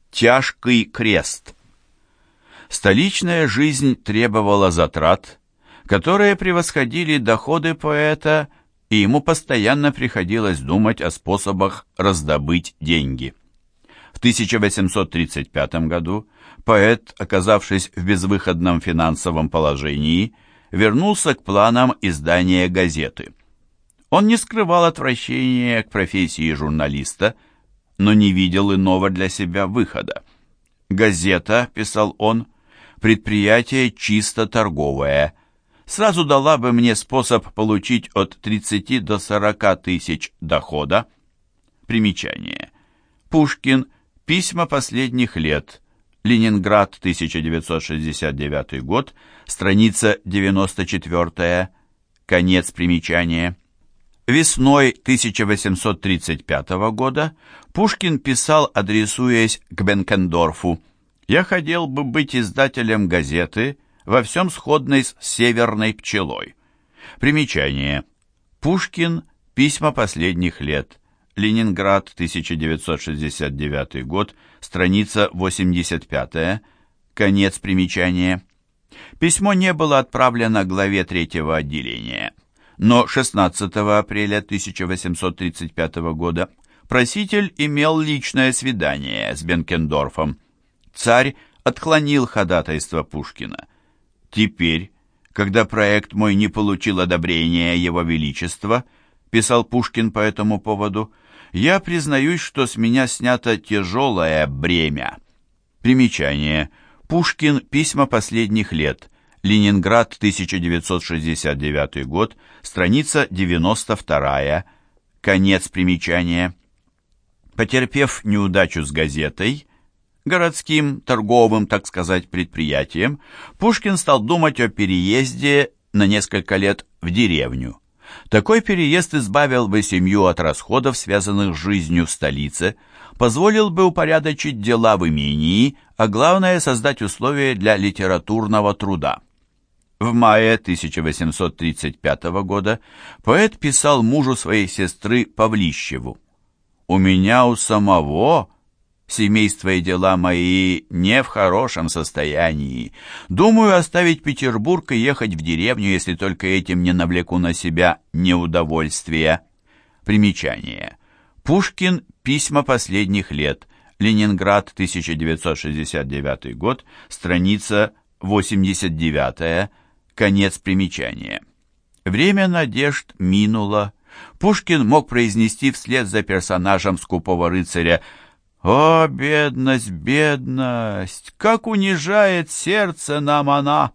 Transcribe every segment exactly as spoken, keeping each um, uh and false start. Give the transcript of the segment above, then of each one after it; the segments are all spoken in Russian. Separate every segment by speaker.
Speaker 1: Тяжкий крест. Столичная жизнь требовала затрат, которые превосходили доходы поэта, и ему постоянно приходилось думать о способах раздобыть деньги. В тысяча восемьсот тридцать пятом году поэт, оказавшись в безвыходном финансовом положении, вернулся к планам издания газеты. Он не скрывал отвращения к профессии журналиста, но не видел иного для себя выхода. «Газета», — писал он, — «предприятие чисто торговое, сразу дала бы мне способ получить от тридцати до сорока тысяч дохода». Примечание. Пушкин. Письма последних лет. Ленинград, тысяча девятьсот шестьдесят девятый год, страница девяносто четвёртая. Конец примечания. Весной тысяча восемьсот тридцать пятого года Пушкин писал, адресуясь к Бенкендорфу: «Я хотел бы быть издателем газеты, во всем сходной с «Северной пчелой». Примечание. Пушкин. Письма последних лет. Ленинград, тысяча девятьсот шестьдесят девятый год, страница восемьдесят пятая. Конец примечания. Письмо не было отправлено главе третьего отделения. Но шестнадцатого апреля тысяча восемьсот тридцать пятого года проситель имел личное свидание с Бенкендорфом. Царь отклонил ходатайство Пушкина. «Теперь, когда проект мой не получил одобрения Его Величества, — писал Пушкин по этому поводу, — я признаюсь, что с меня снято тяжелое бремя». Примечание. Пушкин. Письма последних лет. Ленинград, тысяча девятьсот шестьдесят девятый год, страница девяносто вторая. Конец примечания. Потерпев неудачу с газетой, городским торговым, так сказать, предприятием, Пушкин стал думать о переезде на несколько лет в деревню. Такой переезд избавил бы семью от расходов, связанных с жизнью в столице, позволил бы упорядочить дела в имении, а главное — создать условия для литературного труда. В мае тысяча восемьсот тридцать пятого года поэт писал мужу своей сестры Павлищеву: «У меня у самого семейство и дела мои не в хорошем состоянии. Думаю оставить Петербург и ехать в деревню, если только этим не навлеку на себя неудовольствия». Примечание. Пушкин. Письма последних лет. Ленинград, тысяча девятьсот шестьдесят девятый год, страница восемьдесят девятая. Конец примечания. Время надежд минуло. Пушкин мог произнести вслед за персонажем «Скупого рыцаря»: «О, бедность, бедность! Как унижает сердце нам она!»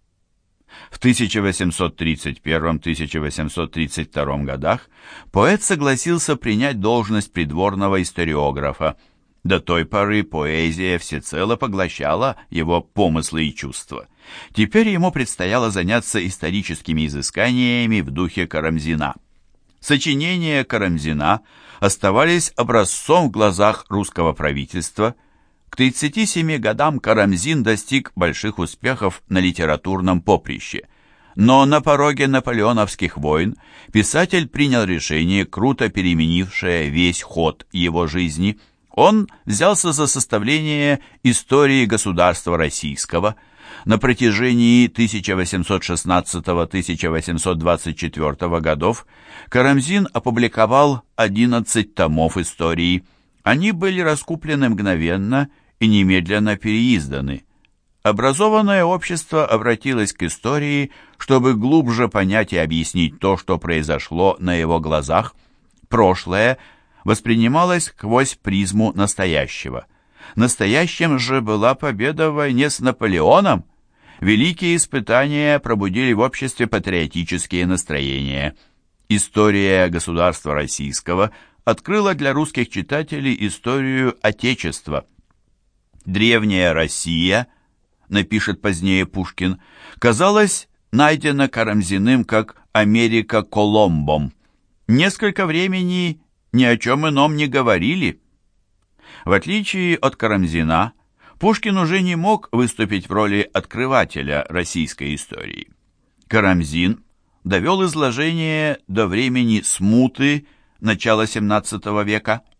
Speaker 1: В тысяча восемьсот тридцать первом — тысяча восемьсот тридцать втором годах поэт согласился принять должность придворного историографа. До той поры поэзия всецело поглощала его помыслы и чувства. Теперь ему предстояло заняться историческими изысканиями в духе Карамзина. Сочинения Карамзина оставались образцом в глазах русского правительства. К тридцати семи годам Карамзин достиг больших успехов на литературном поприще. Но на пороге наполеоновских войн писатель принял решение, круто переменившее весь ход его жизни. Он взялся за составление истории государства российского. На протяжении тысяча восемьсот шестнадцатого — тысяча восемьсот двадцать четвёртого годов Карамзин опубликовал одиннадцать томов истории. Они были раскуплены мгновенно и немедленно переизданы. Образованное общество обратилось к истории, чтобы глубже понять и объяснить то, что произошло на его глазах. Прошлое воспринималось сквозь призму настоящего. Настоящим же была победа в войне с Наполеоном. Великие испытания пробудили в обществе патриотические настроения. История государства российского открыла для русских читателей историю Отечества. «Древняя Россия», напишет позднее Пушкин, казалось, найдена Карамзиным как Америка Колумбом. Несколько времени ни о чем ином не говорили. В отличие от Карамзина, Пушкин уже не мог выступить в роли открывателя российской истории. Карамзин довел изложение до времени смуты начала семнадцатого века.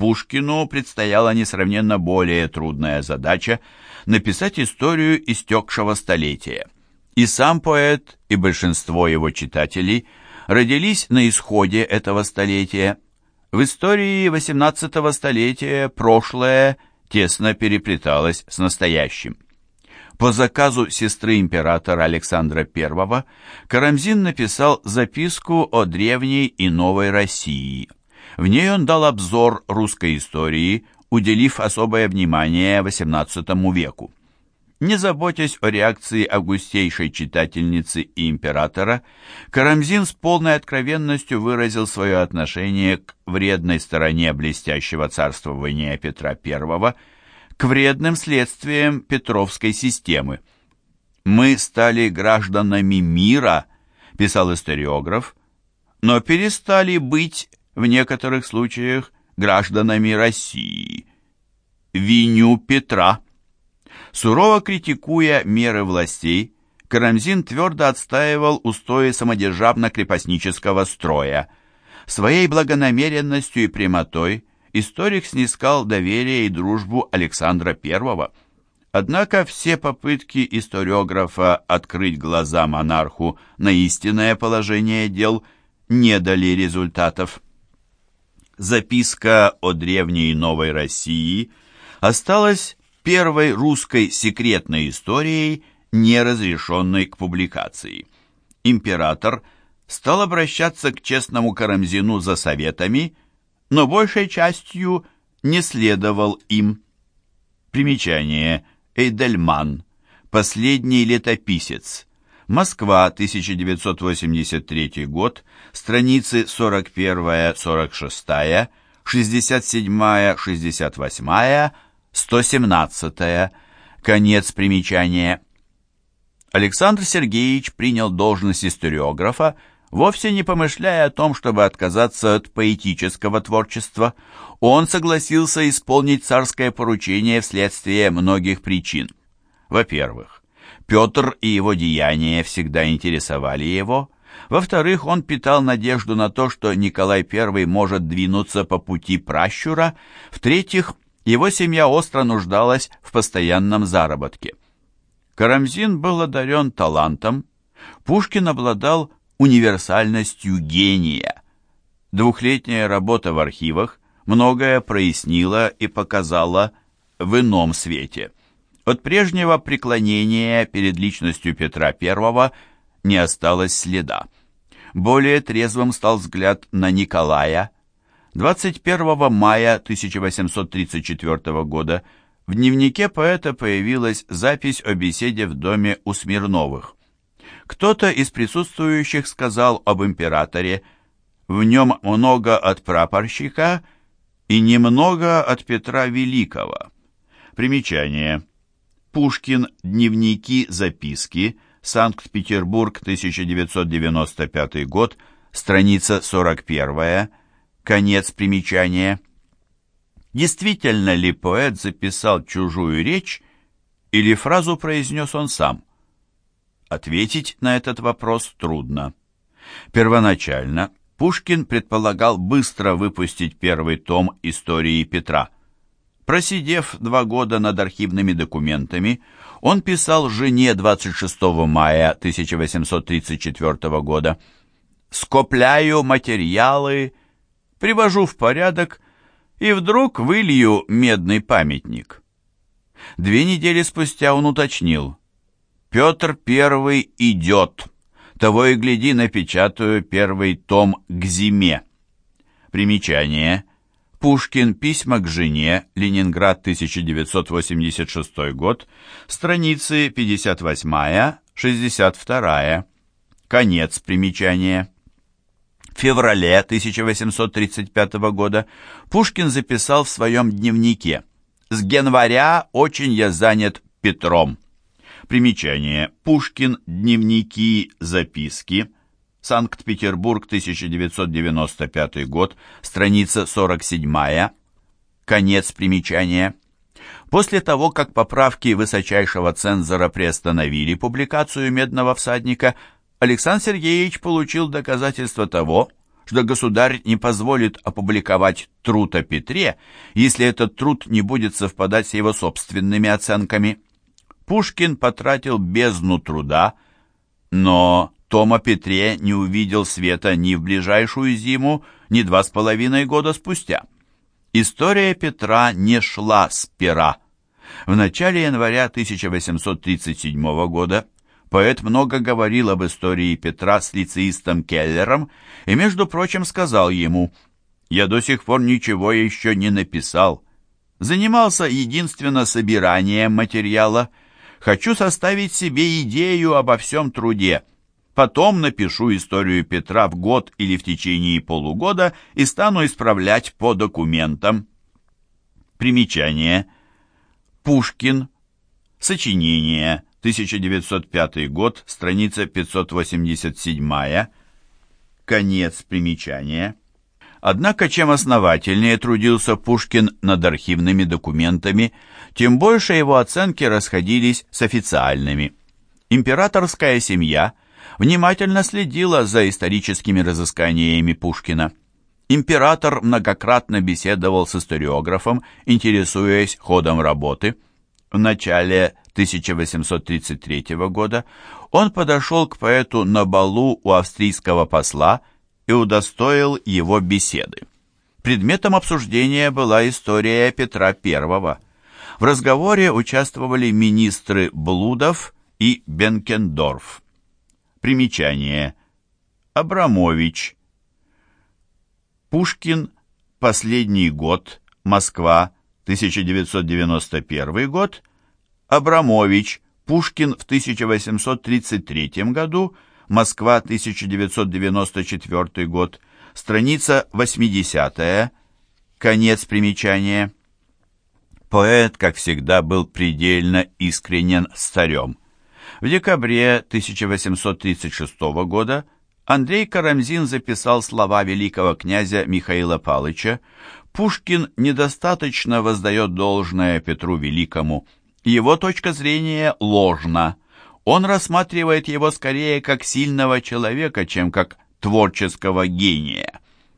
Speaker 1: Пушкину предстояла несравненно более трудная задача написать историю истекшего столетия. И сам поэт, и большинство его читателей родились на исходе этого столетия. В истории восемнадцатого столетия прошлое тесно переплеталось с настоящим. По заказу сестры императора Александра Первого Карамзин написал записку о древней и новой России. В ней он дал обзор русской истории, уделив особое внимание восемнадцатому веку. Не заботясь о реакции августейшей читательницы и императора, Карамзин с полной откровенностью выразил свое отношение к вредной стороне блестящего царствования Петра Первого, к вредным следствиям Петровской системы. «Мы стали гражданами мира», – писал историограф, «но перестали быть в некоторых случаях гражданами России. Виню Петра». Сурово критикуя меры властей, Карамзин твердо отстаивал устои самодержавно-крепостнического строя. Своей благонамеренностью и прямотой историк снискал доверие и дружбу Александра Первого. Однако все попытки историографа открыть глаза монарху на истинное положение дел не дали результатов. Записка о древней и новой России осталась первой русской секретной историей, не разрешенной к публикации. Император стал обращаться к честному Карамзину за советами, но большей частью не следовал им. Примечание. Эйдельман. Последний летописец. Москва, тысяча девятьсот восемьдесят третий год, страницы сорок один сорок шесть, шестьдесят семь шестьдесят восемь, сто семнадцать. Конец примечания. Александр Сергеевич принял должность историографа, вовсе не помышляя о том, чтобы отказаться от поэтического творчества. Он согласился исполнить царское поручение вследствие многих причин. Во-первых, Петр и его деяния всегда интересовали его. Во-вторых, он питал надежду на то, что Николай Первый может двинуться по пути пращура. В-третьих, его семья остро нуждалась в постоянном заработке. Карамзин был одарен талантом. Пушкин обладал универсальностью гения. Двухлетняя работа в архивах многое прояснила и показала в ином свете. От прежнего преклонения перед личностью Петра Первого не осталось следа. Более трезвым стал взгляд на Николая. двадцать первого мая тысяча восемьсот тридцать четвёртого года в дневнике поэта появилась запись о беседе в доме у Смирновых. Кто-то из присутствующих сказал об императоре: «В нем много от прапорщика и немного от Петра Великого». Примечание. Пушкин. Дневники, записки. Санкт-Петербург, тысяча девятьсот девяносто пятый год. Страница сорок один. Конец примечания. Действительно ли поэт записал чужую речь, или фразу произнес он сам? Ответить на этот вопрос трудно. Первоначально Пушкин предполагал быстро выпустить первый том истории Петра. Просидев два года над архивными документами, он писал жене двадцать шестого мая тысяча восемьсот тридцать четвёртого года: «Скопляю материалы, привожу в порядок и вдруг вылью медный памятник». Две недели спустя он уточнил: «Петр Первый идет, того и гляди, напечатаю первый том к зиме». Примечание. Пушкин. Письма к жене. Ленинград, тысяча девятьсот восемьдесят шестой год. Страницы пятьдесят восемь шестьдесят два. Конец примечания. В феврале тысяча восемьсот тридцать пятого года Пушкин записал в своем дневнике: «С января очень я занят Петром». Примечание. Пушкин. Дневники, записки. Санкт-Петербург, тысяча девятьсот девяносто пятый год, страница сорок семь. Конец примечания. После того, как поправки высочайшего цензора приостановили публикацию «Медного всадника», Александр Сергеевич получил доказательство того, что государь не позволит опубликовать труд о Петре, если этот труд не будет совпадать с его собственными оценками. Пушкин потратил бездну труда, но том о Петре не увидел света ни в ближайшую зиму, ни два с половиной года спустя. История Петра не шла с пера. В начале января тысяча восемьсот тридцать седьмого года поэт много говорил об истории Петра с лицеистом Келлером и, между прочим, сказал ему: «Я до сих пор ничего еще не написал. Занимался единственно собиранием материала. Хочу составить себе идею обо всем труде. Потом напишу историю Петра в год или в течение полугода и стану исправлять по документам». Примечание. Пушкин. Сочинение. тысяча девятьсот пятый год. Страница пятьсот восемьдесят семь. Конец примечания. Однако, чем основательнее трудился Пушкин над архивными документами, тем больше его оценки расходились с официальными. Императорская семья внимательно следила за историческими разысканиями Пушкина. Император многократно беседовал с историографом, интересуясь ходом работы. В начале тысяча восемьсот тридцать третьего года он подошел к поэту на балу у австрийского посла и удостоил его беседы. Предметом обсуждения была история Петра Первого. В разговоре участвовали министры Блудов и Бенкендорф. Примечание. Абрамович. Пушкин. Последний год. Москва. тысяча девятьсот девяносто первый год. Абрамович. Пушкин в тысяча восемьсот тридцать третьем году. Москва. тысяча девятьсот девяносто четвёртый год. Страница восьмидесятая. Конец примечания. Поэт, как всегда, был предельно искренен с царем. В декабре тысяча восемьсот тридцать шестого года Андрей Карамзин записал слова великого князя Михаила Павловича: «Пушкин недостаточно воздает должное Петру Великому. Его точка зрения ложна. Он рассматривает его скорее как сильного человека, чем как творческого гения».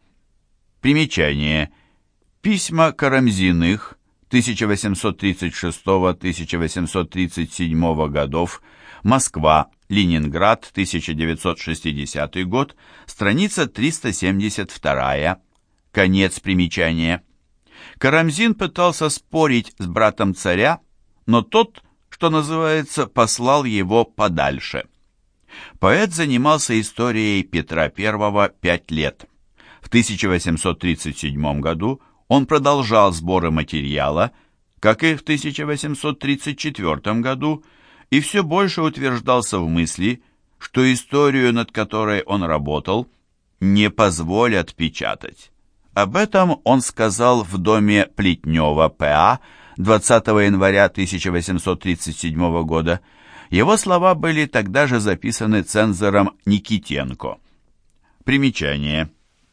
Speaker 1: Примечание. Письма Карамзиных тысяча восемьсот тридцать шестого — тысяча восемьсот тридцать седьмого годов, Москва, Ленинград, тысяча девятьсот шестидесятый год, страница триста семьдесят два. Конец примечания. Карамзин пытался спорить с братом царя, но тот, что называется, послал его подальше. Поэт занимался историей Петра Первого пять лет. В тысяча восемьсот тридцать седьмом году он продолжал сборы материала, как и в тысяча восемьсот тридцать четвёртом году, и все больше утверждался в мысли, что историю, над которой он работал, не позволят печатать. Об этом он сказал в доме Плетнева П.А. двадцатого января тысяча восемьсот тридцать седьмого года. Его слова были тогда же записаны цензором Никитенко. Примечание.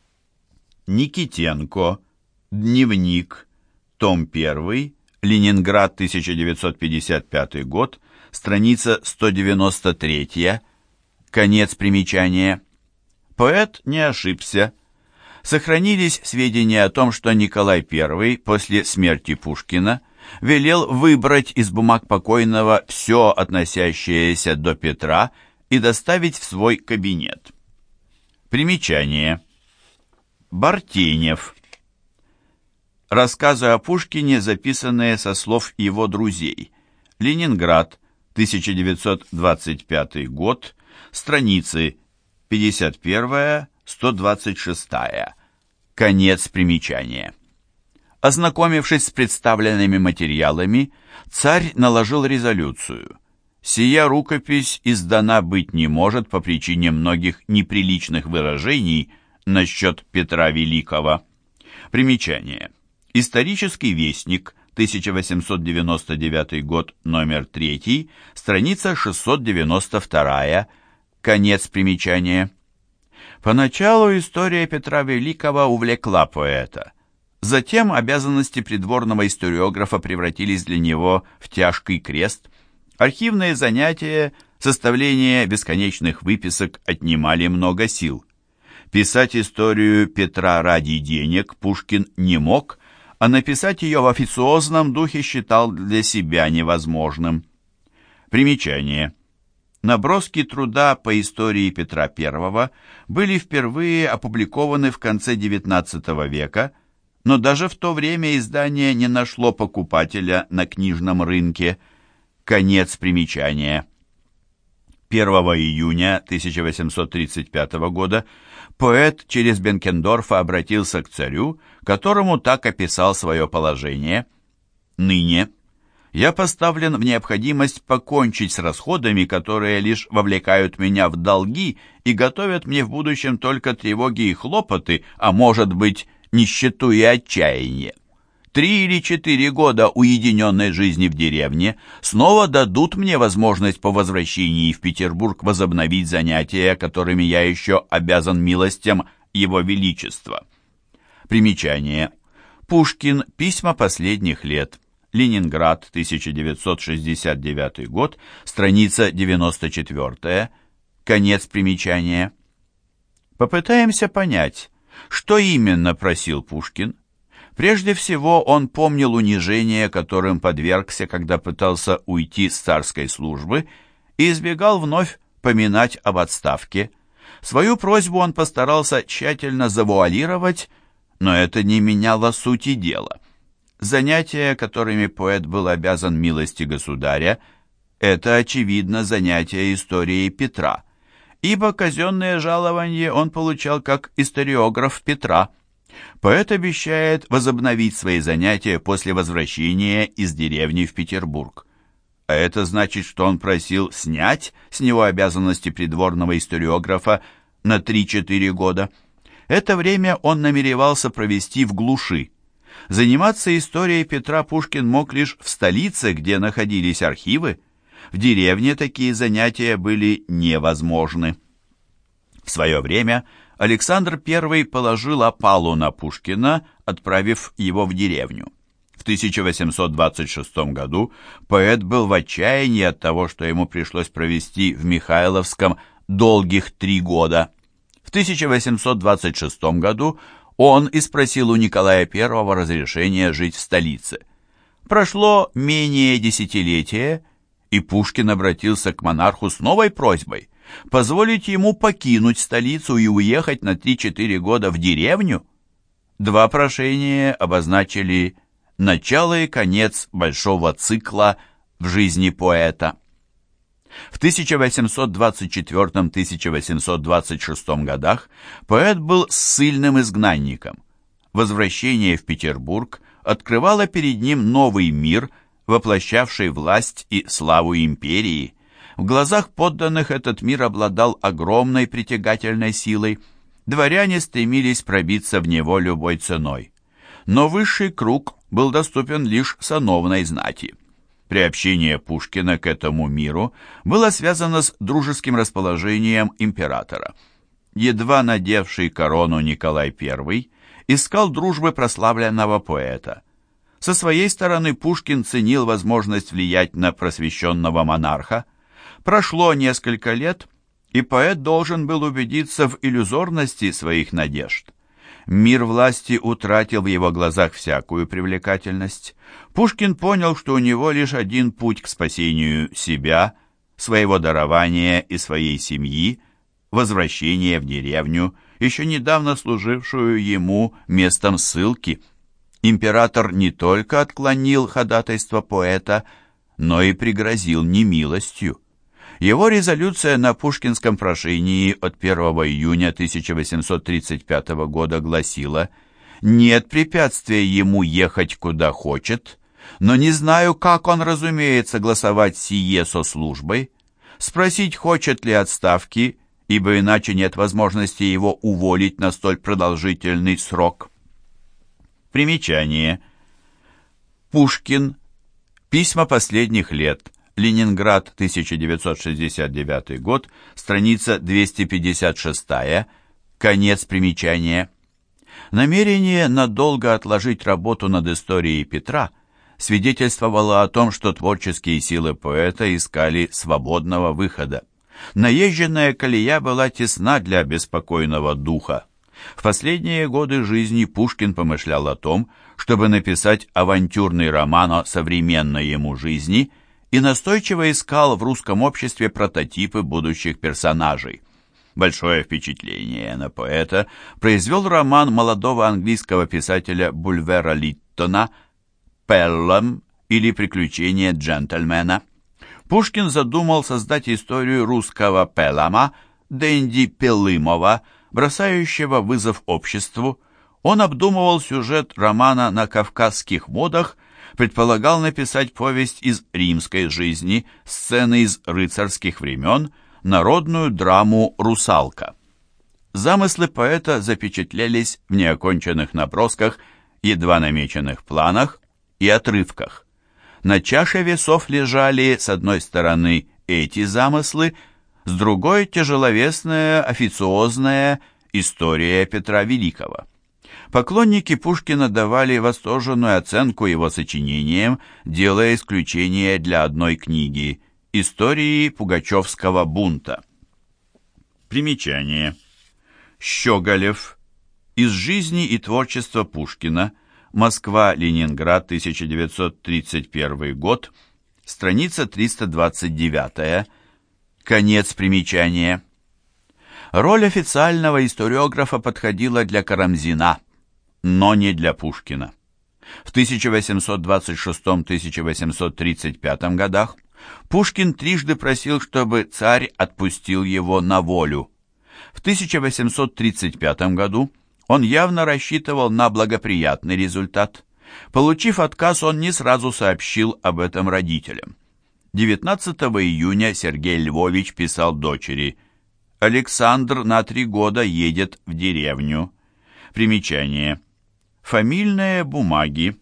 Speaker 1: Никитенко. Дневник. Том первый. Ленинград, тысяча девятьсот пятьдесят пятый год. Страница сто девяносто три. Конец примечания. Поэт не ошибся. Сохранились сведения о том, что Николай Первый после смерти Пушкина велел выбрать из бумаг покойного все, относящееся до Петра, и доставить в свой кабинет. Примечание. Бартенев. Рассказы о Пушкине, записанные со слов его друзей. Ленинград, тысяча девятьсот двадцать пятый год, страницы пятьдесят один — сто двадцать шесть. Конец примечания. Ознакомившись с представленными материалами, царь наложил резолюцию. Сия рукопись издана быть не может по причине многих неприличных выражений насчет Петра Великого. Примечание. Исторический вестник, тысяча восемьсот девяносто девятый год, номер три, страница шестьсот девяносто два. Конец примечания. Поначалу история Петра Великого увлекла поэта. Затем обязанности придворного историографа превратились для него в тяжкий крест. Архивные занятия, составление бесконечных выписок отнимали много сил. Писать историю Петра ради денег Пушкин не мог, а написать ее в официозном духе считал для себя невозможным. Примечание. Наброски труда по истории Петра Первого были впервые опубликованы в конце девятнадцатого века, но даже в то время издание не нашло покупателя на книжном рынке. Конец примечания. первого июня тысяча восемьсот тридцать пятого года поэт через Бенкендорфа обратился к царю, которому так описал свое положение. «Ныне я поставлен в необходимость покончить с расходами, которые лишь вовлекают меня в долги и готовят мне в будущем только тревоги и хлопоты, а может быть, нищету и отчаяние. Три или четыре года уединенной жизни в деревне снова дадут мне возможность по возвращении в Петербург возобновить занятия, которыми я еще обязан милостям Его Величества». Примечание. Пушкин. Письма последних лет. Ленинград, тысяча девятьсот шестьдесят девятый год, страница девяносто четвёртая. Конец примечания. Попытаемся понять, что именно просил Пушкин. Прежде всего, он помнил унижение, которым подвергся, когда пытался уйти с царской службы, и избегал вновь поминать об отставке. Свою просьбу он постарался тщательно завуалировать, но это не меняло сути дела. Занятия, которыми поэт был обязан милости государя, это, очевидно, занятия историей Петра, ибо казенное жалование он получал как историограф Петра. Поэт обещает возобновить свои занятия после возвращения из деревни в Петербург. А это значит, что он просил снять с него обязанности придворного историографа на три-четыре года. Это время он намеревался провести в глуши. Заниматься историей Петра Пушкин мог лишь в столице, где находились архивы. В деревне такие занятия были невозможны. В свое время Александр Первый положил опалу на Пушкина, отправив его в деревню. В тысяча восемьсот двадцать шестом году поэт был в отчаянии от того, что ему пришлось провести в Михайловском долгих три года. В тысяча восемьсот двадцать шестом году он и спросил у Николая Первого разрешения жить в столице. Прошло менее десятилетия, и Пушкин обратился к монарху с новой просьбой позволить ему покинуть столицу и уехать на три-четыре года в деревню. Два прошения обозначили начало и конец большого цикла в жизни поэта. В тысяча восемьсот двадцать четвёртом — тысяча восемьсот двадцать шестом годах поэт был ссыльным изгнанником. Возвращение в Петербург открывало перед ним новый мир, воплощавший власть и славу империи. В глазах подданных этот мир обладал огромной притягательной силой. Дворяне стремились пробиться в него любой ценой. Но высший круг был доступен лишь сановной знати. Приобщение Пушкина к этому миру было связано с дружеским расположением императора. Едва надевший корону Николай Первый искал дружбы прославленного поэта. Со своей стороны Пушкин ценил возможность влиять на просвещенного монарха. Прошло несколько лет, и поэт должен был убедиться в иллюзорности своих надежд. Мир власти утратил в его глазах всякую привлекательность. Пушкин понял, что у него лишь один путь к спасению себя, своего дарования и своей семьи — возвращение в деревню, еще недавно служившую ему местом ссылки. Император не только отклонил ходатайство поэта, но и пригрозил немилостью. Его резолюция на пушкинском прошении от первого июня тысяча восемьсот тридцать пятого года гласила: «Нет препятствия ему ехать куда хочет, но не знаю, как он разумеет согласовать сие со службой, спросить, хочет ли отставки, ибо иначе нет возможности его уволить на столь продолжительный срок». Примечание. Пушкин. Письма последних лет. Ленинград, тысяча девятьсот шестьдесят девятый год, страница двести пятьдесят шестая, конец примечания. Намерение надолго отложить работу над историей Петра свидетельствовало о том, что творческие силы поэта искали свободного выхода. Наезженная колея была тесна для беспокойного духа. В последние годы жизни Пушкин помышлял о том, чтобы написать авантюрный роман о современной ему жизни, и настойчиво искал в русском обществе прототипы будущих персонажей. Большое впечатление на поэта произвел роман молодого английского писателя Бульвера Литтона «Пеллам» или «Приключения джентльмена». Пушкин задумал создать историю русского Пеллама, Дэнди Пелымова, бросающего вызов обществу. Он обдумывал сюжет романа на кавказских модах, предполагал написать повесть из римской жизни, сцены из рыцарских времен, народную драму «Русалка». Замыслы поэта запечатлелись в неоконченных набросках, едва намеченных планах и отрывках. На чаше весов лежали, с одной стороны, эти замыслы, с другой – тяжеловесная, официозная история Петра Великого. Поклонники Пушкина давали восторженную оценку его сочинениям, делая исключение для одной книги – истории Пугачевского бунта. Примечание. Щеголев. Из жизни и творчества Пушкина. Москва-Ленинград, тысяча девятьсот тридцать первый год. Страница триста двадцать девять. Конец примечания. Роль официального историографа подходила для Карамзина, но не для Пушкина. В тысяча восемьсот двадцать шестом — тысяча восемьсот тридцать пятом годах Пушкин трижды просил, чтобы царь отпустил его на волю. В тысяча восемьсот тридцать пятом году он явно рассчитывал на благоприятный результат. Получив отказ, он не сразу сообщил об этом родителям. девятнадцатого июня Сергей Львович писал дочери: «Александр на три года едет в деревню». Примечание. Фамильные бумаги.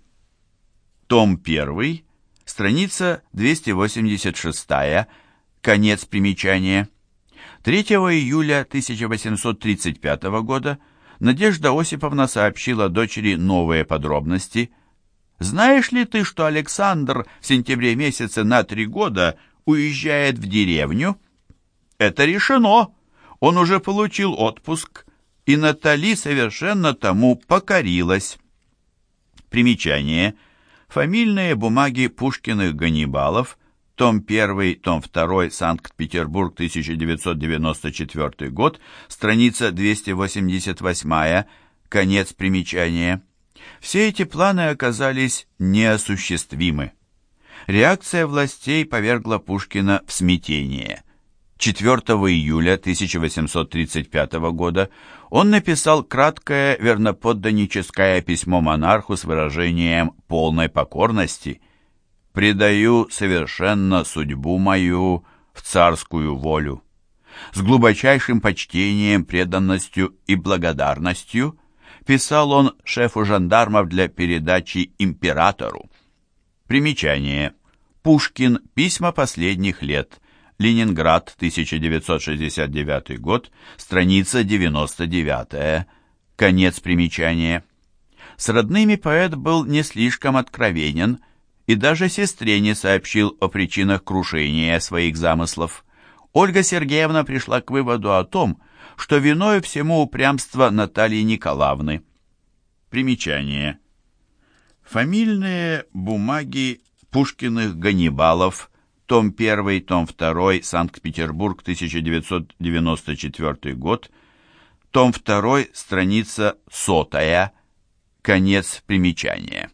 Speaker 1: Том первый, страница двести восемьдесят шесть, конец примечания. третьего июля тысяча восемьсот тридцать пятого года Надежда Осиповна сообщила дочери новые подробности. «Знаешь ли ты, что Александр в сентябре месяце на три года уезжает в деревню?» «Это решено. Он уже получил отпуск, и Натали совершенно тому покорилась». Примечание. Фамильные бумаги Пушкиных Ганнибалов, том первый, том второй, Санкт-Петербург, тысяча девятьсот девяносто четвёртый год, страница двести восемьдесят восемь, конец примечания. Все эти планы оказались неосуществимы. Реакция властей повергла Пушкина в смятение. четвёртого июля тысяча восемьсот тридцать пятого года он написал краткое верноподданническое письмо монарху с выражением полной покорности: «Предаю совершенно судьбу мою в царскую волю». С глубочайшим почтением, преданностью и благодарностью писал он шефу жандармов для передачи императору. Примечание. Пушкин. Письма последних лет. Ленинград, тысяча девятьсот шестьдесят девятый год, страница девяносто девять. Конец примечания. С родными поэт был не слишком откровенен и даже сестре не сообщил о причинах крушения своих замыслов. Ольга Сергеевна пришла к выводу о том, что виною всему упрямство Натальи Николаевны. Примечание. Фамильные бумаги Пушкиных Ганнибалов, том первый, том второй, Санкт-Петербург, тысяча девятьсот девяносто четвёртый год, том второй, страница сотая, конец примечания.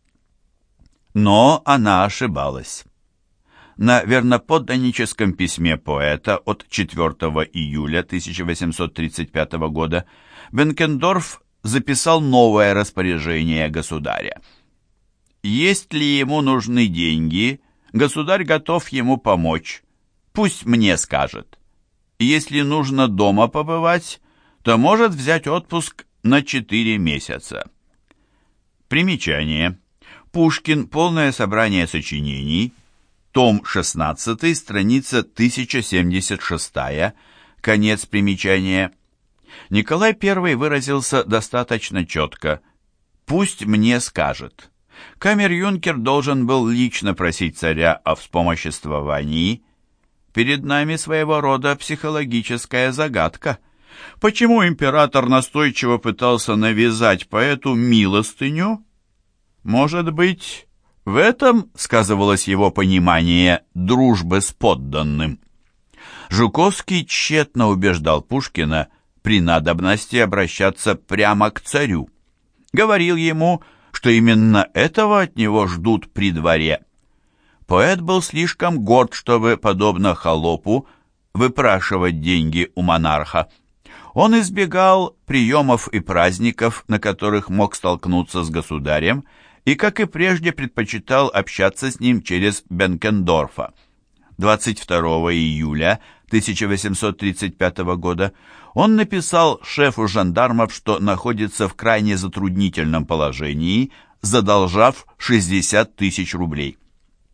Speaker 1: Но она ошибалась. На верноподданническом письме поэта от четвёртого июля тысяча восемьсот тридцать пятого года Бенкендорф записал новое распоряжение государя. «Есть ли ему нужны деньги, государь готов ему помочь. Пусть мне скажет. Если нужно дома побывать, то может взять отпуск на четыре месяца». Примечание. Пушкин. Полное собрание сочинений. Том шестнадцатый, страница тысяча семьдесят шесть. Конец примечания. Николай Первый выразился достаточно четко. «Пусть мне скажет». Камер-юнкер должен был лично просить царя о вспомоществовании. Перед нами своего рода психологическая загадка. Почему император настойчиво пытался навязать поэту милостыню? Может быть, в этом сказывалось его понимание дружбы с подданным. Жуковский тщетно убеждал Пушкина при надобности обращаться прямо к царю. Говорил ему, что именно этого от него ждут при дворе. Поэт был слишком горд, чтобы, подобно холопу, выпрашивать деньги у монарха. Он избегал приемов и праздников, на которых мог столкнуться с государем, и, как и прежде, предпочитал общаться с ним через Бенкендорфа. двадцать второго июля тысяча восемьсот тридцать пятого года он написал шефу жандармов, что находится в крайне затруднительном положении, задолжав шестьдесят тысяч рублей.